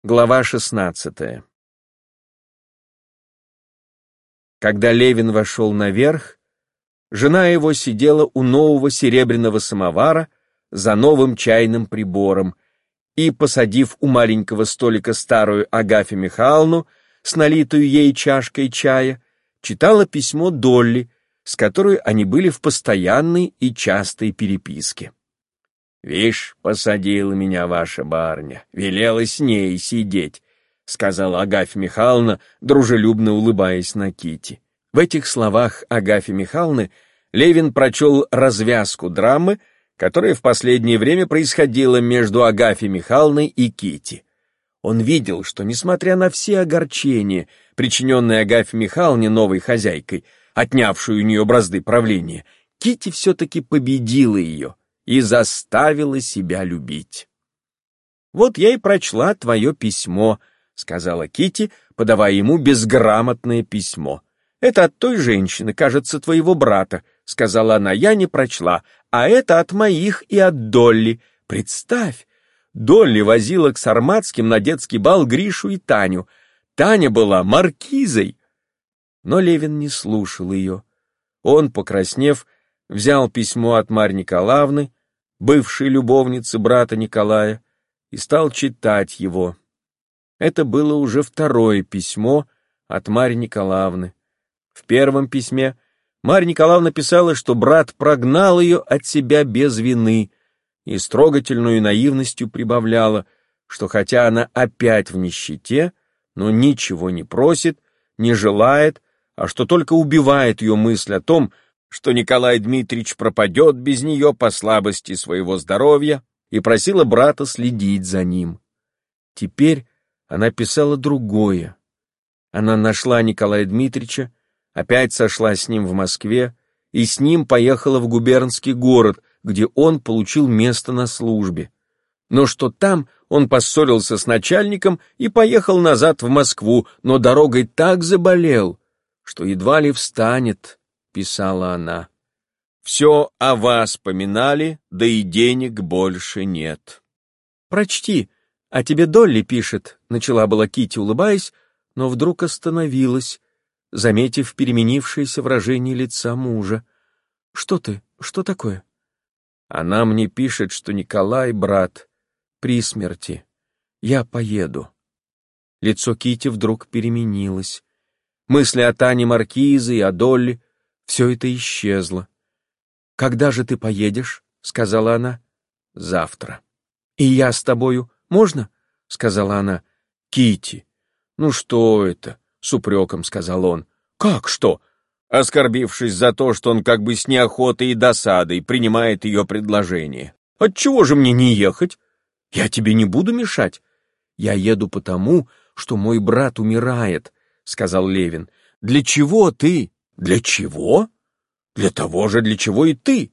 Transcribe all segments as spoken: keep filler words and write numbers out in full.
Глава шестнадцатая. Когда Левин вошел наверх, жена его сидела у нового серебряного самовара за новым чайным прибором и, посадив у маленького столика старую Агафью Михайловну с налитую ей чашкой чая, читала письмо Долли, с которой они были в постоянной и частой переписке. «Вишь, посадила меня ваша барыня, велела с ней сидеть», — сказала Агафья Михайловна, дружелюбно улыбаясь на Кити. В этих словах Агафьи Михайловны Левин прочел развязку драмы, которая в последнее время происходила между Агафьей Михайловной и Кити. Он видел, что, несмотря на все огорчения, причиненные Агафье Михайловне новой хозяйкой, отнявшую у нее бразды правления, Кити все-таки победила ее и заставила себя любить. «Вот я и прочла твое письмо», — сказала Кити, подавая ему безграмотное письмо. «Это от той женщины, кажется, твоего брата», — сказала она, — «я не прочла, а это от моих и от Долли. Представь, Долли возила к Сарматским на детский бал Гришу и Таню. Таня была маркизой». Но Левин не слушал ее. Он, покраснев, взял письмо от Марьи Николаевны, бывшей любовницы брата Николая, и стал читать его. Это было уже второе письмо от Марьи Николаевны. В первом письме Марья Николаевна писала, что брат прогнал ее от себя без вины, и с трогательной наивностью прибавляла, что хотя она опять в нищете, но ничего не просит, не желает, а что только убивает ее мысль о том, что Николай Дмитриевич пропадет без нее по слабости своего здоровья, и просила брата следить за ним. Теперь она писала другое. Она нашла Николая Дмитриевича, опять сошла с ним в Москве и с ним поехала в губернский город, где он получил место на службе. Но что там он поссорился с начальником и поехал назад в Москву, но дорогой так заболел, что едва ли встанет, писала она. «Все о вас поминали, да и денег больше нет». «Прочти, а тебе Долли пишет», — начала была Кити, улыбаясь, но вдруг остановилась, заметив переменившееся выражение лица мужа. «Что ты? Что такое?» «Она мне пишет, что Николай, брат, при смерти. Я поеду». Лицо Кити вдруг переменилось. Мысли о Тане Маркизе и о Долли — все это исчезло. «Когда же ты поедешь?» — сказала она. «Завтра». «И я с тобою, можно?» — сказала она. «Кити, ну что это?» — с упреком сказал он. «Как что?» Оскорбившись за то, что он как бы с неохотой и досадой принимает ее предложение. «Отчего же мне не ехать? Я тебе не буду мешать». «Я еду потому, что мой брат умирает», — сказал Левин. «Для чего ты?» «Для чего? Для того же, для чего и ты».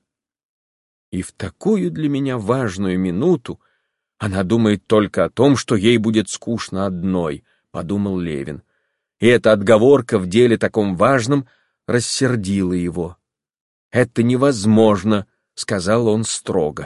И в такую для меня важную минуту она думает только о том, что ей будет скучно одной, — подумал Левин. И эта отговорка в деле таком важном рассердила его. «Это невозможно», — сказал он строго.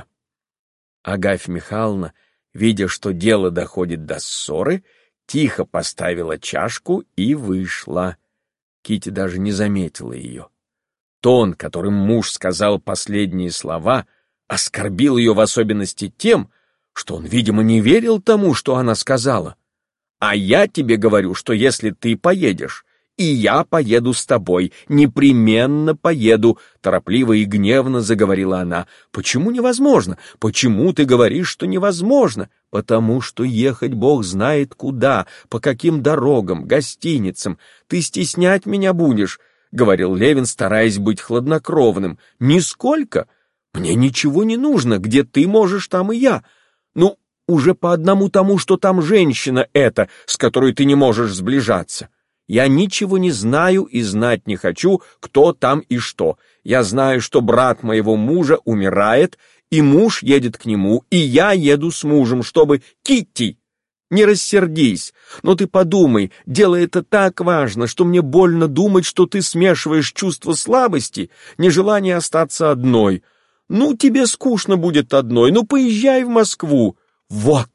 Агафья Михайловна, видя, что дело доходит до ссоры, тихо поставила чашку и вышла. Кити даже не заметила ее. Тон, которым муж сказал последние слова, оскорбил ее в особенности тем, что он, видимо, не верил тому, что она сказала. «А я тебе говорю, что если ты поедешь, и я поеду с тобой, непременно поеду», — торопливо и гневно заговорила она. «Почему невозможно? Почему ты говоришь, что невозможно? Потому что ехать Бог знает куда, по каким дорогам, гостиницам. Ты стеснять меня будешь», — говорил Левин, стараясь быть хладнокровным. «Нисколько. Мне ничего не нужно. Где ты можешь, там и я. Ну, уже по одному тому, что там женщина эта, с которой ты не можешь сближаться. Я ничего не знаю и знать не хочу, кто там и что. Я знаю, что брат моего мужа умирает, и муж едет к нему, и я еду с мужем, чтобы... Китти, не рассердись, но ты подумай, дело это так важно, что мне больно думать, что ты смешиваешь чувство слабости, нежелание остаться одной. Ну, тебе скучно будет одной, ну, поезжай в Москву. Вот,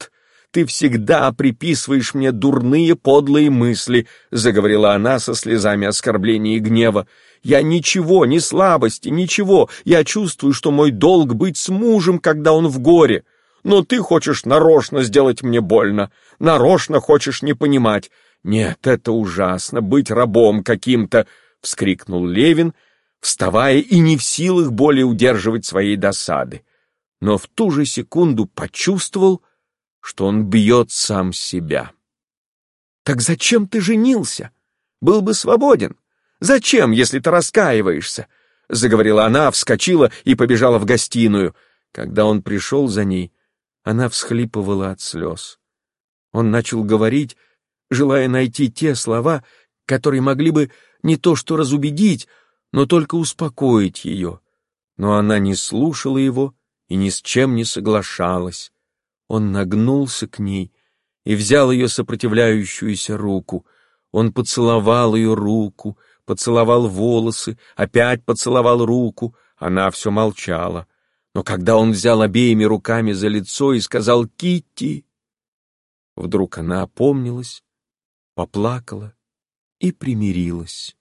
ты всегда приписываешь мне дурные, подлые мысли», — заговорила она со слезами оскорбления и гнева. «Я ничего, ни слабости, ничего. Я чувствую, что мой долг быть с мужем, когда он в горе. Но ты хочешь нарочно сделать мне больно, нарочно хочешь не понимать. Нет, это ужасно, быть рабом каким-то», — вскрикнул Левин, вставая и не в силах более удерживать своей досады. Но в ту же секунду почувствовал, что он бьет сам себя. «Так зачем ты женился? Был бы свободен. Зачем, если ты раскаиваешься?» — заговорила она, вскочила и побежала в гостиную. Когда он пришел за ней, она всхлипывала от слез. Он начал говорить, желая найти те слова, которые могли бы не то что разубедить, но только успокоить ее. Но она не слушала его и ни с чем не соглашалась. Он нагнулся к ней и взял ее сопротивляющуюся руку. Он поцеловал ее руку, поцеловал волосы, опять поцеловал руку. Она все молчала. Но когда он взял обеими руками за лицо и сказал «Китти», вдруг она опомнилась, поплакала и примирилась.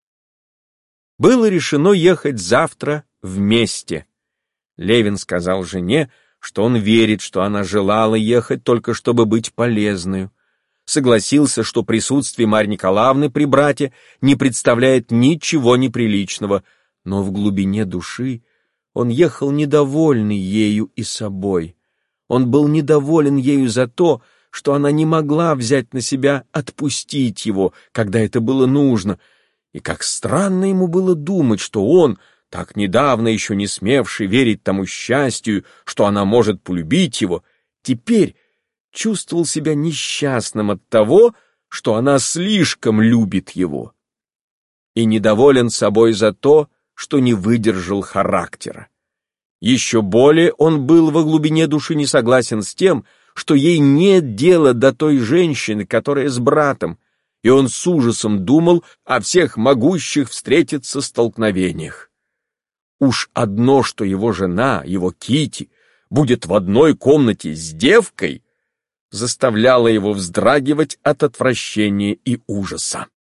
Было решено ехать завтра вместе. Левин сказал жене, что он верит, что она желала ехать только чтобы быть полезной. Согласился, что присутствие Марьи Николаевны при брате не представляет ничего неприличного, но в глубине души он ехал недовольный ею и собой. Он был недоволен ею за то, что она не могла взять на себя отпустить его, когда это было нужно, и как странно ему было думать, что он, так недавно еще не смевший верить тому счастью, что она может полюбить его, теперь чувствовал себя несчастным от того, что она слишком любит его, и недоволен собой за то, что не выдержал характера. Еще более он был во глубине души не согласен с тем, что ей нет дела до той женщины, которая с братом, и он с ужасом думал о всех могущих встретиться столкновениях. Уж одно, что его жена, его Кити, будет в одной комнате с девкой, заставляло его вздрагивать от отвращения и ужаса.